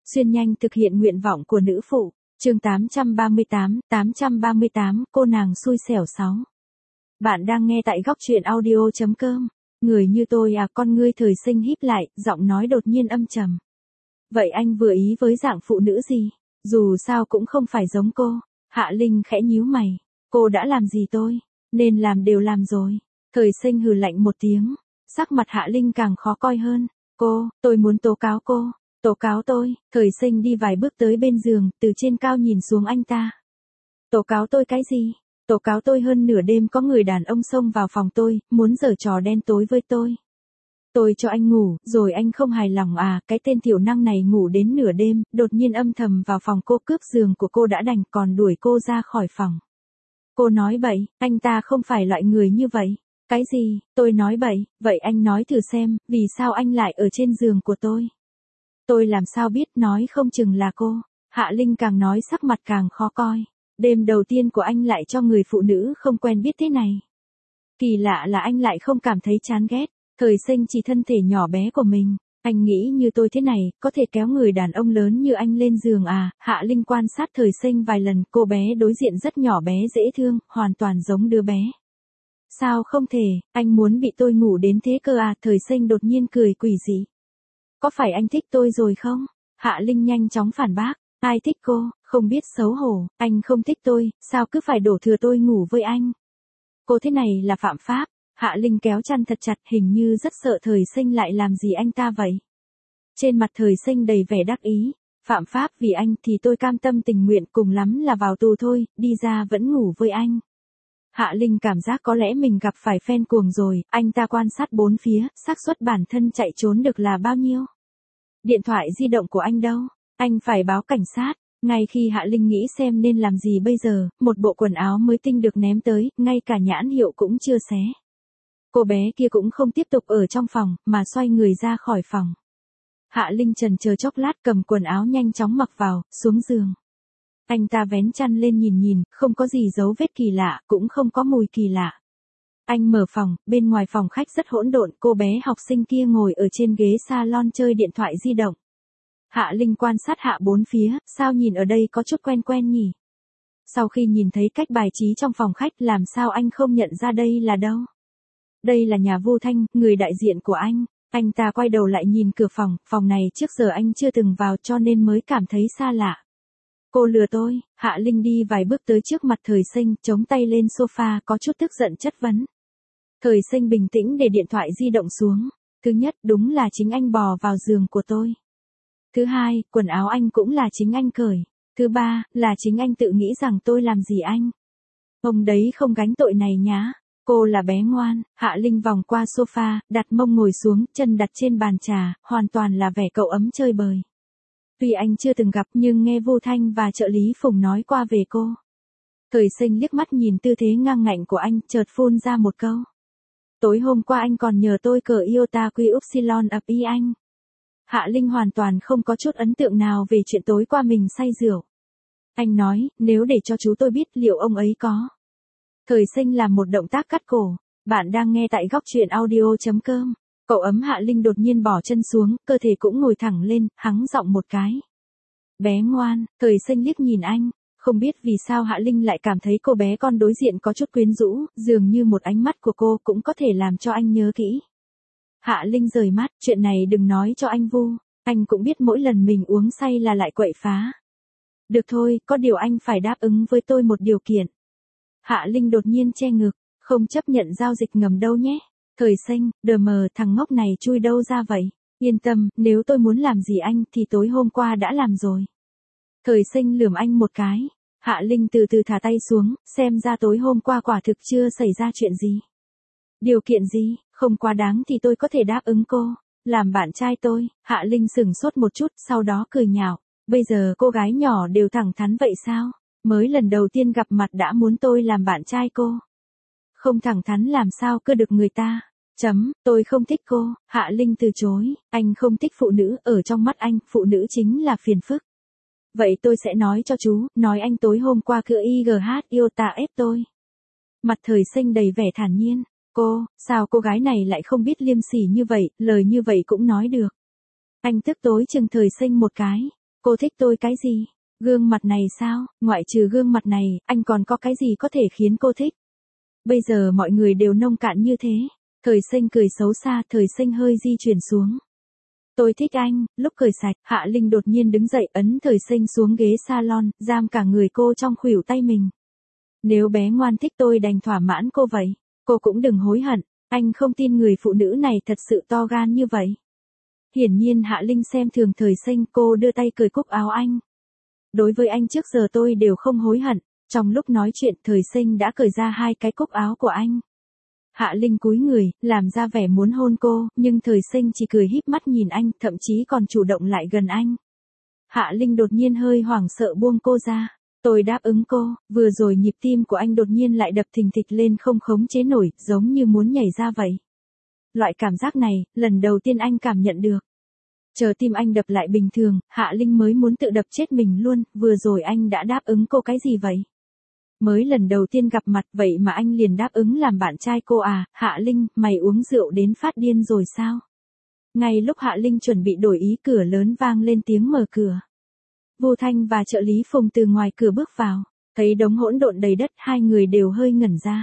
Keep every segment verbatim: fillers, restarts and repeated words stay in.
Xuyên nhanh thực hiện nguyện vọng của nữ phụ. Chương tám trăm ba mươi tám, tám trăm ba mươi tám, cô nàng xui xẻo sáu. Bạn đang nghe tại góc truyện audio chấm com. Người như tôi à, con ngươi Thời Sinh híp lại, giọng nói đột nhiên âm trầm. Vậy anh vừa ý với dạng phụ nữ gì? Dù sao cũng không phải giống cô. Hạ Linh khẽ nhíu mày. Cô đã làm gì tôi? Nên làm đều làm rồi. Thời Sinh hừ lạnh một tiếng. Sắc mặt Hạ Linh càng khó coi hơn. Cô, tôi muốn tố cáo cô. Tố cáo tôi. Thời Sinh đi vài bước tới bên giường, từ trên cao nhìn xuống anh ta. Tố cáo tôi cái gì? Tố cáo tôi hơn nửa đêm có người đàn ông xông vào phòng tôi, muốn giở trò đen tối với tôi. Tôi cho anh ngủ, rồi anh không hài lòng à, cái tên tiểu năng này ngủ đến nửa đêm, đột nhiên âm thầm vào phòng cô cướp giường của cô đã đành còn đuổi cô ra khỏi phòng. Cô nói bậy, anh ta không phải loại người như vậy. Cái gì, tôi nói bậy, vậy anh nói thử xem, vì sao anh lại ở trên giường của tôi? Tôi làm sao biết, nói không chừng là cô. Hạ Linh càng nói sắc mặt càng khó coi. Đêm đầu tiên của anh lại cho người phụ nữ không quen biết thế này. Kỳ lạ là anh lại không cảm thấy chán ghét. Thời Sinh chỉ thân thể nhỏ bé của mình. Anh nghĩ như tôi thế này, có thể kéo người đàn ông lớn như anh lên giường à? Hạ Linh quan sát Thời Sinh vài lần, cô bé đối diện rất nhỏ bé dễ thương, hoàn toàn giống đứa bé. Sao không thể, anh muốn bị tôi ngủ đến thế cơ à? Thời Sinh đột nhiên cười quỷ dị. Có phải anh thích tôi rồi không? Hạ Linh nhanh chóng phản bác. Ai thích cô, không biết xấu hổ, anh không thích tôi, sao cứ phải đổ thừa tôi ngủ với anh? Cô thế này là phạm pháp. Hạ Linh kéo chăn thật chặt, hình như rất sợ Thời Sinh lại làm gì anh ta vậy. Trên mặt Thời Sinh đầy vẻ đắc ý. Phạm pháp vì anh thì tôi cam tâm tình nguyện, cùng lắm là vào tù thôi, đi ra vẫn ngủ với anh. Hạ Linh cảm giác có lẽ mình gặp phải fan cuồng rồi, anh ta quan sát bốn phía, xác suất bản thân chạy trốn được là bao nhiêu? Điện thoại di động của anh đâu? Anh phải báo cảnh sát. Ngay khi Hạ Linh nghĩ xem nên làm gì bây giờ, một bộ quần áo mới tinh được ném tới, ngay cả nhãn hiệu cũng chưa xé. Cô bé kia cũng không tiếp tục ở trong phòng, mà xoay người ra khỏi phòng. Hạ Linh chần chờ chốc lát, cầm quần áo nhanh chóng mặc vào, xuống giường. Anh ta vén chăn lên nhìn nhìn, không có gì dấu vết kỳ lạ, cũng không có mùi kỳ lạ. Anh mở phòng, bên ngoài phòng khách rất hỗn độn, cô bé học sinh kia ngồi ở trên ghế salon chơi điện thoại di động. Hạ Linh quan sát hạ bốn phía, sao nhìn ở đây có chút quen quen nhỉ? Sau khi nhìn thấy cách bài trí trong phòng khách, làm sao anh không nhận ra đây là đâu? Đây là nhà Vu Thanh, người đại diện của anh. Anh ta quay đầu lại nhìn cửa phòng, phòng này trước giờ anh chưa từng vào cho nên mới cảm thấy xa lạ. Cô lừa tôi. Hạ Linh đi vài bước tới trước mặt Thời Sinh, chống tay lên sofa, có chút tức giận chất vấn. Thời Sinh bình tĩnh để điện thoại di động xuống. Thứ nhất, đúng là chính anh bò vào giường của tôi. Thứ hai, quần áo anh cũng là chính anh cởi. Thứ ba, là chính anh tự nghĩ rằng tôi làm gì anh. Ông đấy không gánh tội này nhá. Cô là bé ngoan. Hạ Linh vòng qua sofa, đặt mông ngồi xuống, chân đặt trên bàn trà, hoàn toàn là vẻ cậu ấm chơi bời. Tuy anh chưa từng gặp nhưng nghe Vu Thanh và trợ lý Phùng nói qua về cô. Thời Sinh liếc mắt nhìn tư thế ngang ngạnh của anh, chợt phun ra một câu. Tối hôm qua anh còn nhờ tôi cờ iota quy upsilon ập y anh. Hạ Linh hoàn toàn không có chút ấn tượng nào về chuyện tối qua mình say rượu. Anh nói, nếu để cho chú tôi biết liệu ông ấy có. Thời Sinh làm một động tác cắt cổ. Bạn đang nghe tại góc truyện audio chấm com. Cậu ấm Hạ Linh đột nhiên bỏ chân xuống, cơ thể cũng ngồi thẳng lên, hắng giọng một cái. Bé ngoan. Thời Sinh liếc nhìn anh. Không biết vì sao Hạ Linh lại cảm thấy cô bé con đối diện có chút quyến rũ, dường như một ánh mắt của cô cũng có thể làm cho anh nhớ kỹ. Hạ Linh rời mắt, chuyện này đừng nói cho anh Vu, anh cũng biết mỗi lần mình uống say là lại quậy phá. Được thôi, có điều anh phải đáp ứng với tôi một điều kiện. Hạ Linh đột nhiên che ngực, không chấp nhận giao dịch ngầm đâu nhé. Thời Sinh, đờ mờ, thằng ngốc này chui đâu ra vậy? Yên tâm, nếu tôi muốn làm gì anh thì tối hôm qua đã làm rồi. Thời Sinh lườm anh một cái. Hạ Linh từ từ thả tay xuống, xem ra tối hôm qua quả thực chưa xảy ra chuyện gì. Điều kiện gì, không quá đáng thì tôi có thể đáp ứng cô. Làm bạn trai tôi. Hạ Linh sửng sốt một chút, sau đó cười nhạo. Bây giờ cô gái nhỏ đều thẳng thắn vậy sao? Mới lần đầu tiên gặp mặt đã muốn tôi làm bạn trai cô. Không thẳng thắn làm sao cơ được người ta. Chấm, tôi không thích cô. Hạ Linh từ chối. Anh không thích phụ nữ, ở trong mắt anh, phụ nữ chính là phiền phức. Vậy tôi sẽ nói cho chú, nói anh tối hôm qua cứ i giê hát iota ép tôi. Mặt Thời Sinh đầy vẻ thản nhiên. Cô, sao cô gái này lại không biết liêm sỉ như vậy, lời như vậy cũng nói được. Anh tức tối chừng Thời Sinh một cái. Cô thích tôi cái gì? Gương mặt này sao? Ngoại trừ gương mặt này, anh còn có cái gì có thể khiến cô thích? Bây giờ mọi người đều nông cạn như thế. Thời Sinh cười xấu xa, Thời Sinh hơi di chuyển xuống. Tôi thích anh, lúc cười sạch, Hạ Linh đột nhiên đứng dậy ấn Thời Sinh xuống ghế salon, giam cả người cô trong khuỷu tay mình. Nếu bé ngoan thích tôi đành thỏa mãn cô vậy. Cô cũng đừng hối hận, anh không tin người phụ nữ này thật sự to gan như vậy. Hiển nhiên Hạ Linh xem thường Thời Sinh, cô đưa tay cởi cúc áo anh. Đối với anh trước giờ tôi đều không hối hận. Trong lúc nói chuyện Thời Sinh đã cởi ra hai cái cúc áo của anh. Hạ Linh cúi người, làm ra vẻ muốn hôn cô, nhưng Thời Sinh chỉ cười híp mắt nhìn anh, thậm chí còn chủ động lại gần anh. Hạ Linh đột nhiên hơi hoảng sợ buông cô ra. Tôi đáp ứng cô, vừa rồi nhịp tim của anh đột nhiên lại đập thình thịch lên không khống chế nổi, giống như muốn nhảy ra vậy. Loại cảm giác này, lần đầu tiên anh cảm nhận được. Chờ tim anh đập lại bình thường, Hạ Linh mới muốn tự đập chết mình luôn, vừa rồi anh đã đáp ứng cô cái gì vậy? Mới lần đầu tiên gặp mặt vậy mà anh liền đáp ứng làm bạn trai cô à? Hạ Linh, mày uống rượu đến phát điên rồi sao? Ngay lúc Hạ Linh chuẩn bị đổi ý, cửa lớn vang lên tiếng mở cửa. Vu Thanh và trợ lý Phùng từ ngoài cửa bước vào, thấy đống hỗn độn đầy đất, hai người đều hơi ngẩn ra.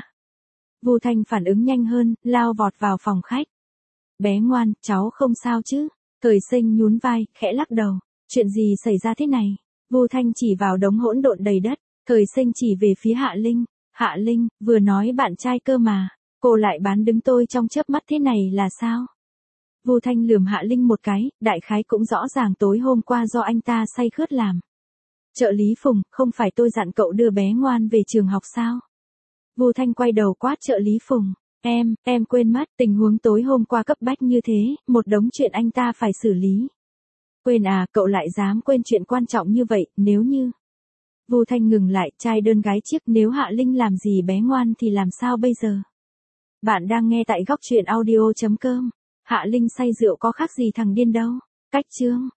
Vu Thanh phản ứng nhanh hơn, lao vọt vào phòng khách. Bé ngoan, cháu không sao chứ? Thời Sinh nhún vai, khẽ lắc đầu. Chuyện gì xảy ra thế này? Vu Thanh chỉ vào đống hỗn độn đầy đất. Thời Sinh chỉ về phía Hạ Linh. Hạ Linh, vừa nói bạn trai cơ mà. Cô lại bán đứng tôi trong chớp mắt thế này là sao? Vu Thanh lườm Hạ Linh một cái, đại khái cũng rõ ràng tối hôm qua do anh ta say khướt làm. Trợ lý Phùng, không phải tôi dặn cậu đưa bé ngoan về trường học sao? Vu Thanh quay đầu quát trợ lý Phùng. Em, em quên mất, tình huống tối hôm qua cấp bách như thế, một đống chuyện anh ta phải xử lý. Quên à, cậu lại dám quên chuyện quan trọng như vậy, nếu như... Vu Thanh ngừng lại, trai đơn gái chiếc, nếu Hạ Linh làm gì bé ngoan thì làm sao bây giờ? Bạn đang nghe tại góc truyện audio chấm com. Hạ Linh say rượu có khác gì thằng điên đâu. Cách chương.